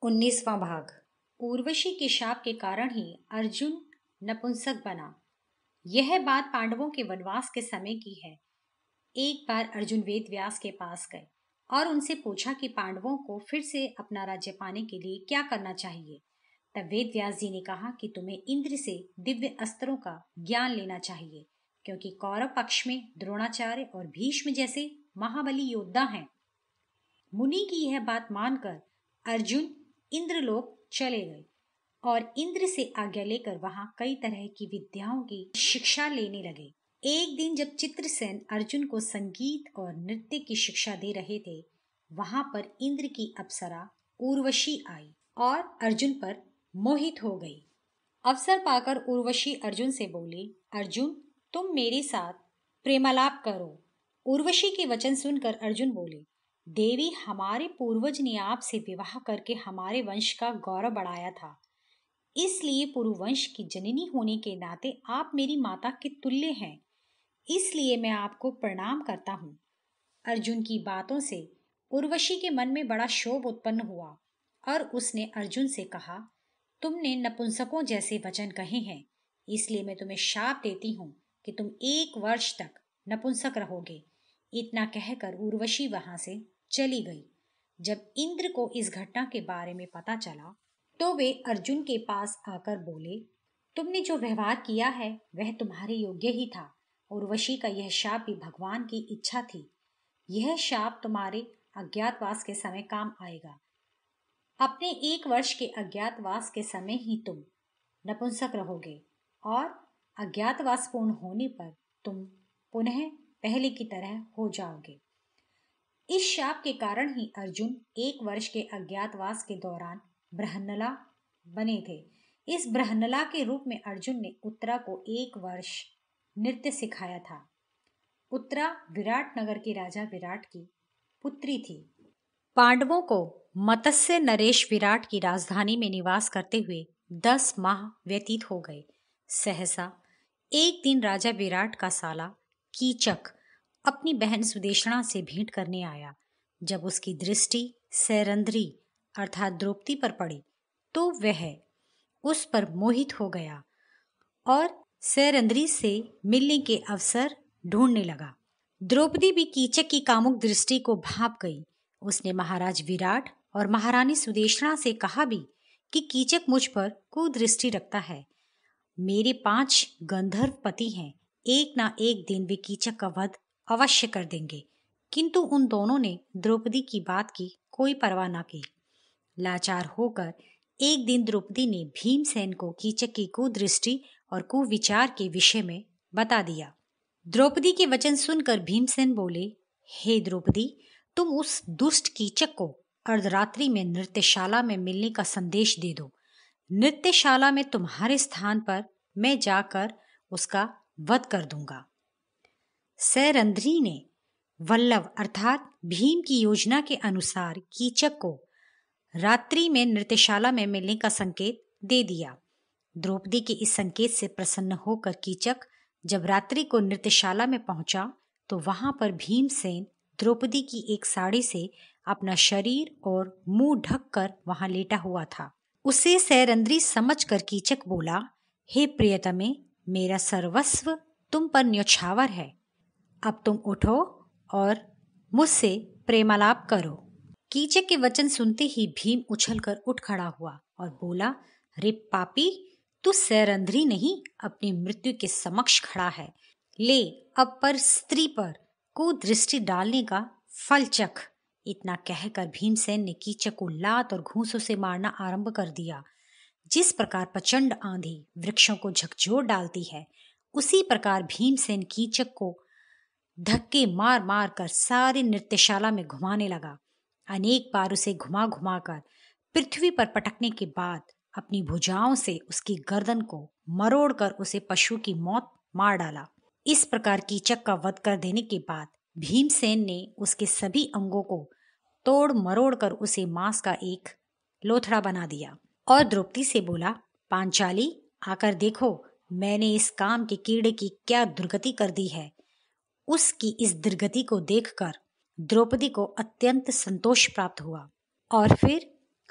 19वां भाग। उर्वशी के शाप के कारण ही अर्जुन नपुंसक बना। यह बात पांडवों के वनवास के समय की है। एक बार अर्जुन वेद व्यास के पास गए और उनसे पूछा कि पांडवों को फिर से अपना राज्य पाने के लिए क्या करना चाहिए। तब वेद व्यास जी ने कहा कि तुम्हें इंद्र से दिव्य अस्त्रों का ज्ञान लेना चाहिए, क्योंकि कौरव पक्ष में द्रोणाचार्य और भीष्म जैसे महाबली योद्धा हैं। मुनि की यह बात मानकर अर्जुन इंद्रलोक चले गए और इंद्र से आज्ञा लेकर वहां कई तरह की विद्याओं की शिक्षा लेने लगे। एक दिन जब चित्रसेन अर्जुन को संगीत और नृत्य की शिक्षा दे रहे थे, वहां पर इंद्र की अप्सरा उर्वशी आई और अर्जुन पर मोहित हो गई। अवसर पाकर उर्वशी अर्जुन से बोली, अर्जुन तुम मेरे साथ प्रेमालाप करो। उर्वशी के वचन सुनकर अर्जुन बोले, देवी हमारे पूर्वज ने आपसे विवाह करके हमारे वंश का गौरव बढ़ाया था, इसलिए पुरुवंश की जननी होने के नाते आप मेरी माता के तुल्य हैं, इसलिए मैं आपको प्रणाम करता हूँ। अर्जुन की बातों से उर्वशी के मन में बड़ा क्षोभ उत्पन्न हुआ और उसने अर्जुन से कहा, तुमने नपुंसकों जैसे वचन कहे हैं, इसलिए मैं तुम्हें शाप देती हूँ कि तुम 1 वर्ष तक नपुंसक रहोगे। इतना कहकर उर्वशी वहां से चली गई। जब इंद्र को इस घटना के बारे में पता चला तो वे अर्जुन के पास आकर बोले, तुमने जो व्यवहार किया है वह तुम्हारे योग्य ही था। उर्वशी का यह शाप भी भगवान की इच्छा थी। यह शाप तुम्हारे अज्ञातवास के समय काम आएगा। अपने 1 वर्ष के अज्ञातवास के समय ही तुम नपुंसक रहोगे और अज्ञातवास पूर्ण होने पर तुम पुनः पहले की तरह हो जाओगे। इस शाप के कारण ही अर्जुन 1 वर्ष के अज्ञातवास के दौरान बृहन्नला बने थे। इस बृहन्नला के रूप में अर्जुन ने उत्तरा को 1 वर्ष नृत्य सिखाया था। उत्तरा विराट नगर के राजा विराट की पुत्री थी। पांडवों को मत्स्य नरेश विराट की राजधानी में निवास करते हुए 10 माह व्यतीत हो गए। सहसा एक दिन राजा विराट का साला कीचक अपनी बहन सुदेशना से भेंट करने आया। जब उसकी दृष्टि सैरंध्री अर्थात द्रौपदी पर पड़ी तो वह उस पर मोहित हो गया और सैरंध्री से मिलने के अवसर ढूंढने लगा। द्रौपदी भी कीचक की कामुक दृष्टि को भांप गई। उसने महाराज विराट और महारानी सुदेशना से कहा भी कि कीचक मुझ पर कुदृष्टि रखता है। मेरे 5 गंधर्व पति हैं, एक ना एक दिन वे कीचक का वध अवश्य कर देंगे। किंतु उन दोनों ने द्रौपदी की बात की कोई परवाह न की। लाचार होकर एक दिन द्रौपदी ने भीमसेन को कीचक की कुदृष्टि और कुविचार के विषय में बता दिया। द्रौपदी के वचन सुनकर भीमसेन बोले, हे द्रौपदी, तुम उस दुष्ट कीचक को अर्धरात्रि में नृत्यशाला में मिलने का संदेश दे दो। नृत्यशाला में तुम्हारे स्थान पर मैं जाकर उसका वध कर दूंगा। सैरंध्री ने वल्लभ अर्थात भीम की योजना के अनुसार कीचक को रात्रि में नृत्यशाला में मिलने का संकेत दे दिया। द्रौपदी के इस संकेत से प्रसन्न होकर कीचक जब रात्रि को नृत्यशाला में पहुंचा तो वहां पर भीमसेन द्रौपदी की एक साड़ी से अपना शरीर और मुंह ढककर वहां लेटा हुआ था। उसे सैरंध्री समझकर कीचक बोला, हे प्रियतमे, मेरा सर्वस्व तुम पर न्यौछावर है। अब तुम उठो और मुझसे प्रेमालाप करो। कीचक के वचन सुनते ही भीम उछलकर उठ खड़ा हुआ और बोला, रे पापी, तू सैरंध्री नहीं अपनी मृत्यु के समक्ष खड़ा है। ले अब पर स्त्री पर कुदृष्टि डालने का फल चख। इतना कहकर भीमसेन ने कीचक को लात और घूंसों से मारना आरंभ कर दिया। जिस प्रकार प्रचंड आंधी वृक्षों को झकझोर डालती है, उसी प्रकार भीमसेन कीचक को धक्के मार मार कर सारी नृत्यशाला में घुमाने लगा। अनेक बार उसे घुमा घुमा कर पृथ्वी पर पटकने के बाद अपनी भुजाओं से उसकी गर्दन को मरोड़कर उसे पशु की मौत मार डाला। इस प्रकार कीचक का वध कर देने के बाद भीमसेन ने उसके सभी अंगों को तोड़ मरोड़ कर उसे मांस का एक लोथड़ा बना दिया और द्रौपदी से बोला, पांचाली, आकर देखो मैंने इस काम के कीड़े की क्या दुर्गति कर दी है। उसकी इस दुर्गति को देखकर द्रौपदी को अत्यंत संतोष प्राप्त हुआ और फिर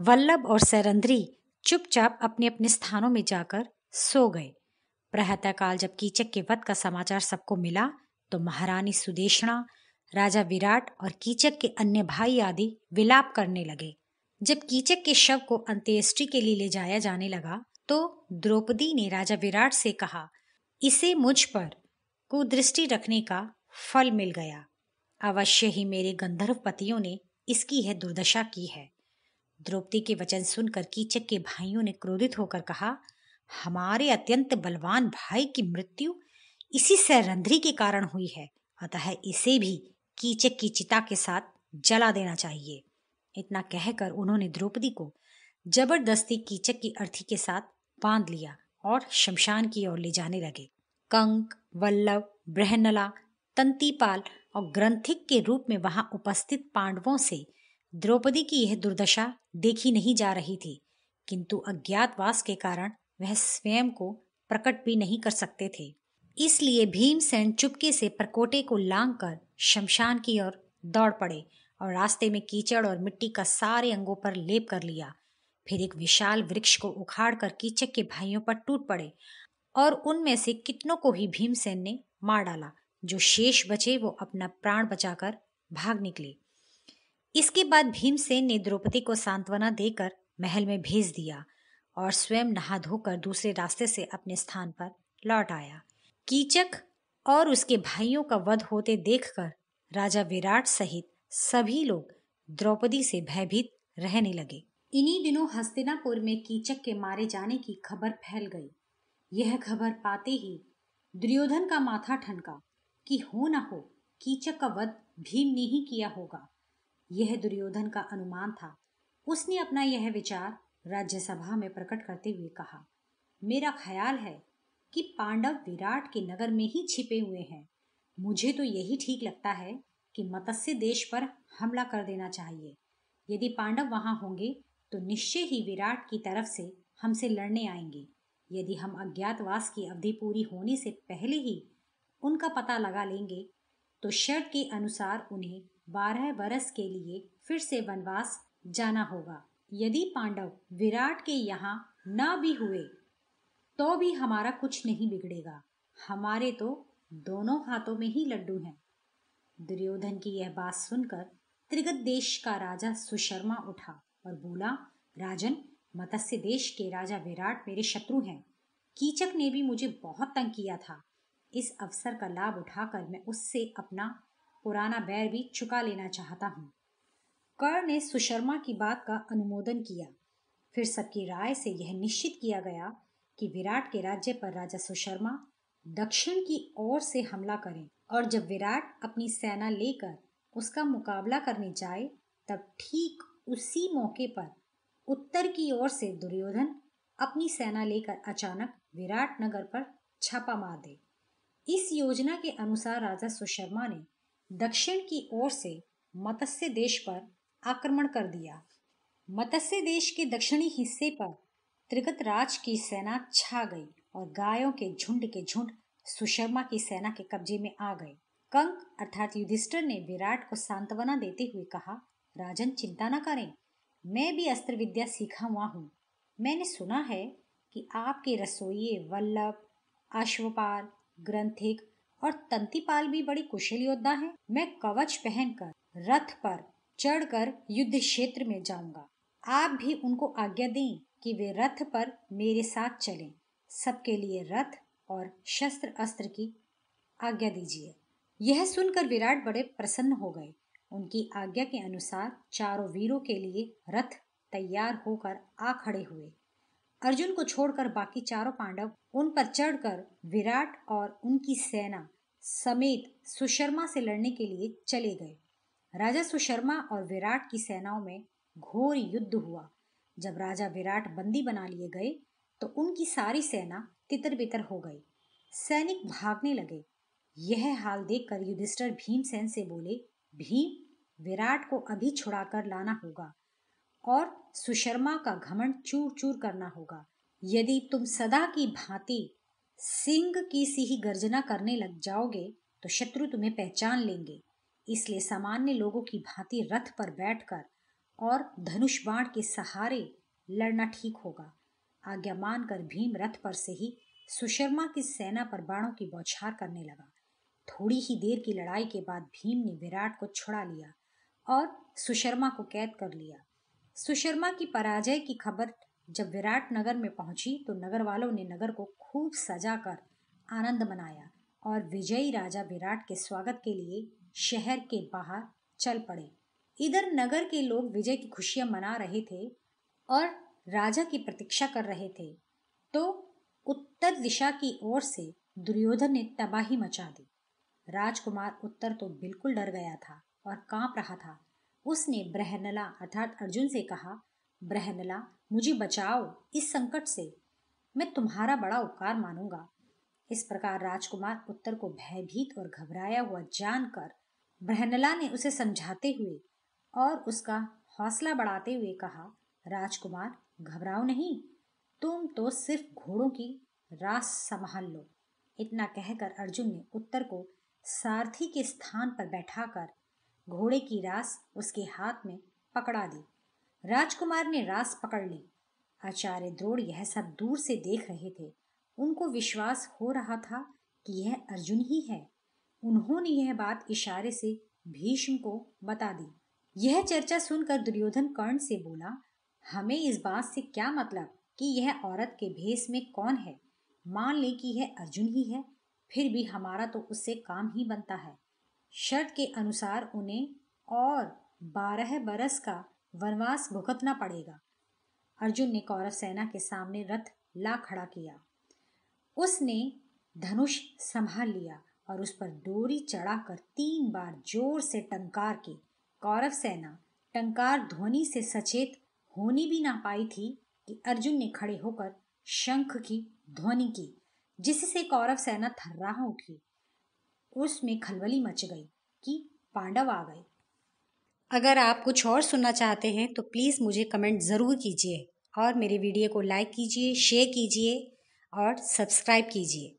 वल्लभ और सैरंध्री चुपचाप अपने अपने स्थानों में जाकर सो गए। प्रातःकाल जब कीचक के वध का समाचार सबको मिला तो महारानी सुदेशना, राजा विराट और कीचक के अन्य भाई आदि विलाप करने लगे। जब कीचक के शव को अंत्येष्टि के लिए ले जाया जाने लगा तो द्रौपदी ने राजा विराट से कहा, इसे मुझ पर कुदृष्टि रखने का फल मिल गया। अवश्य ही मेरे गंधर्व पतियों ने इसकी यह दुर्दशा की है। द्रौपदी के वचन सुनकर कीचक के भाइयों ने क्रोधित होकर कहा, हमारे अत्यंत बलवान भाई की मृत्यु इसी सैरंध्री के कारण हुई है, अतः इसे भी कीचक की चिता के साथ जला देना चाहिए। इतना कहकर उन्होंने द्रौपदी को जबरदस्ती कीचक की अर्थी के साथ बांध लिया और शमशान की ओर ले जाने लगे। कंक, वल्लभ, बृहन्नला, तंतीपाल और ग्रंथिक के रूप में वहां उपस्थित पांडवों से द्रौपदी की यह दुर्दशा देखी नहीं जा रही थी, किंतु अज्ञातवास के कारण वह स्वयं को प्रकट भी नहीं कर सकते थे। इसलिए भीमसेन चुपके से परकोटे को लांघकर शमशान की ओर दौड़ पड़े और रास्ते में कीचड़ और मिट्टी का सारे अंगों पर लेप कर लिया। फिर एक विशाल वृक्ष को उखाड़कर कीचक के भाइयों पर टूट पड़े और उनमें से कितनों को ही भीमसेन ने मार डाला। जो शेष बचे वो अपना प्राण बचाकर भाग निकले। इसके बाद भीमसेन ने द्रौपदी को सांत्वना देकर महल में भेज दिया और स्वयं नहा धोकर दूसरे रास्ते से अपने स्थान पर लौट आया। कीचक और उसके भाइयों का वध होते देखकर राजा विराट सहित सभी लोग द्रौपदी से भयभीत रहने लगे। इन्हीं दिनों हस्तिनापुर में कीचक के मारे जाने की खबर फैल गई। यह खबर पाते ही दुर्योधन का माथा ठनका कि हो न हो कीचक का वध भीम ने ही किया होगा। यह दुर्योधन का अनुमान था। उसने अपना यह विचार राज्यसभा में प्रकट करते हुए कहा, मेरा ख्याल है कि पांडव विराट के नगर में ही छिपे हुए हैं। मुझे तो यही ठीक लगता है कि मत्स्य देश पर हमला कर देना चाहिए। यदि पांडव वहां होंगे तो निश्चय ही विराट की तरफ से हमसे लड़ने आएंगे। यदि हम अज्ञातवास की अवधि पूरी होने से पहले ही उनका पता लगा लेंगे तो शर्त के अनुसार उन्हें 12 बरस के लिए फिर से वनवास जाना होगा। यदि पांडव विराट के यहाँ न भी हुए तो भी हमारा कुछ नहीं बिगड़ेगा। हमारे तो दोनों हाथों में ही लड्डू हैं। दुर्योधन की यह बात सुनकर त्रिगत देश का राजा सुशर्मा उठा और बोला, राजन, मत्स्य देश के राजा विराट मेरे शत्रु हैं। कीचक ने भी मुझे बहुत तंग किया था। इस अवसर का लाभ उठाकर मैं उससे अपना पुराना बैर भी चुका लेना चाहता हूँ। कर्ण ने सुशर्मा की बात का अनुमोदन किया। फिर सबकी राय से यह निश्चित किया गया कि विराट के राज्य पर राजा सुशर्मा दक्षिण की ओर से हमला करें और जब विराट अपनी सेना लेकर उसका मुकाबला करने जाए तब ठीक उसी मौके पर उत्तर की ओर से दुर्योधन अपनी सेना लेकर अचानक विराट नगर पर छापा मार दे। इस योजना के अनुसार राजा सुशर्मा ने दक्षिण की ओर से मत्स्य देश पर आक्रमण कर दिया। मत्स्य देश के दक्षिणी हिस्से पर त्रिगतराज की सेना छा गई और गायों के झुंड सुशर्मा की सेना के कब्जे में आ गए। कंक अर्थात युधिष्ठिर ने विराट को सांत्वना देते हुए कहा, राजन, चिंता न करें, मैं भी अस्त्र विद्या सीखा हुआ हूँ। मैंने सुना है कि आपके रसोइये वल्लभ, अश्वपाल, ग्रंथिक और तंतीपाल भी बड़े कुशल योद्धा हैं। मैं कवच पहनकर रथ पर चढ़कर युद्ध क्षेत्र में जाऊंगा। आप भी उनको आज्ञा दें कि वे रथ पर मेरे साथ चलें। सबके लिए रथ और शस्त्र अस्त्र की आज्ञा दीजिए। यह सुनकर विराट बड़े प्रसन्न हो गए। उनकी आज्ञा के अनुसार चारों वीरों के लिए रथ तैयार होकर आ खड़े हुए। अर्जुन को छोड़कर बाकी चारों पांडव उन पर चढ़कर विराट और उनकी सेना समेत सुशर्मा से लड़ने के लिए चले गए। राजा सुशर्मा और विराट की सेनाओं में घोर युद्ध हुआ। जब राजा विराट बंदी बना लिए गए तो उनकी सारी सेना तितर बितर हो गई। सैनिक भागने लगे। यह हाल देखकर युधिष्ठिर भीमसेन से बोले, भीम, विराट को अभी छुड़ाकर लाना होगा और सुशर्मा का घमंड चूर चूर करना होगा। यदि तुम सदा की भांति सिंह की सी ही गर्जना करने लग जाओगे तो शत्रु तुम्हें पहचान लेंगे। इसलिए सामान्य लोगों की भांति रथ पर बैठकर और धनुष बाण के सहारे लड़ना ठीक होगा। आज्ञा मानकर भीम रथ पर से ही सुशर्मा की सेना पर बाणों की बौछार करने लगा। थोड़ी ही देर की लड़ाई के बाद भीम ने विराट को छुड़ा लिया और सुशर्मा को कैद कर लिया। सुशर्मा की पराजय की खबर जब विराट नगर में पहुंची तो नगर वालों ने नगर को खूब सजाकर आनंद मनाया और विजयी राजा विराट के स्वागत के लिए शहर के बाहर चल पड़े। इधर नगर के लोग विजय की खुशियां मना रहे थे और राजा की प्रतीक्षा कर रहे थे, तो उत्तर दिशा की ओर से दुर्योधन ने तबाही मचा दी। राजकुमार उत्तर तो बिल्कुल डर गया था और कांप रहा था। उसने बृहन्नला अर्थात अर्जुन से कहा, बृहन्नला, मुझे बचाओ इस संकट से, मैं तुम्हारा बड़ा उपकार मानूंगा। इस प्रकार राजकुमार उत्तर को भयभीत और घबराया हुआ जानकर बृहन्नला ने उसे समझाते हुए और उसका हौसला बढ़ाते हुए कहा, राजकुमार घबराओ नहीं, तुम तो सिर्फ घोड़ों की रास संभाल लो। इतना कहकर अर्जुन ने उत्तर को सारथी के स्थान पर बैठाकर घोड़े की रास उसके हाथ में पकड़ा दी। राजकुमार ने रास पकड़ ली। आचार्य द्रोण यह सब दूर से देख रहे थे। उनको विश्वास हो रहा था कि यह अर्जुन ही है। उन्होंने यह बात इशारे से भीष्म को बता दी। यह चर्चा सुनकर दुर्योधन कर्ण से बोला, हमें इस बात से क्या मतलब कि यह औरत के भेष में कौन है। मान ले कि यह अर्जुन ही है, फिर भी हमारा तो उससे काम ही बनता है। शर्त के अनुसार उन्हें और 12 बरस का वनवास भुगतना पड़ेगा। अर्जुन ने कौरव सेना के सामने रथ ला खड़ा किया। उसने धनुष संभाल लिया और उस पर डोरी चढ़ाकर 3 बार जोर से टंकार की। कौरव सेना टंकार ध्वनि से सचेत होनी भी ना पाई थी कि अर्जुन ने खड़े होकर शंख की ध्वनि की, जिससे कौरव सेना थर्राह उठी। उसमें खलबली मच गई कि पांडव आ गए। अगर आप कुछ और सुनना चाहते हैं तो प्लीज़ मुझे कमेंट ज़रूर कीजिए और मेरे वीडियो को लाइक कीजिए, शेयर कीजिए और सब्सक्राइब कीजिए।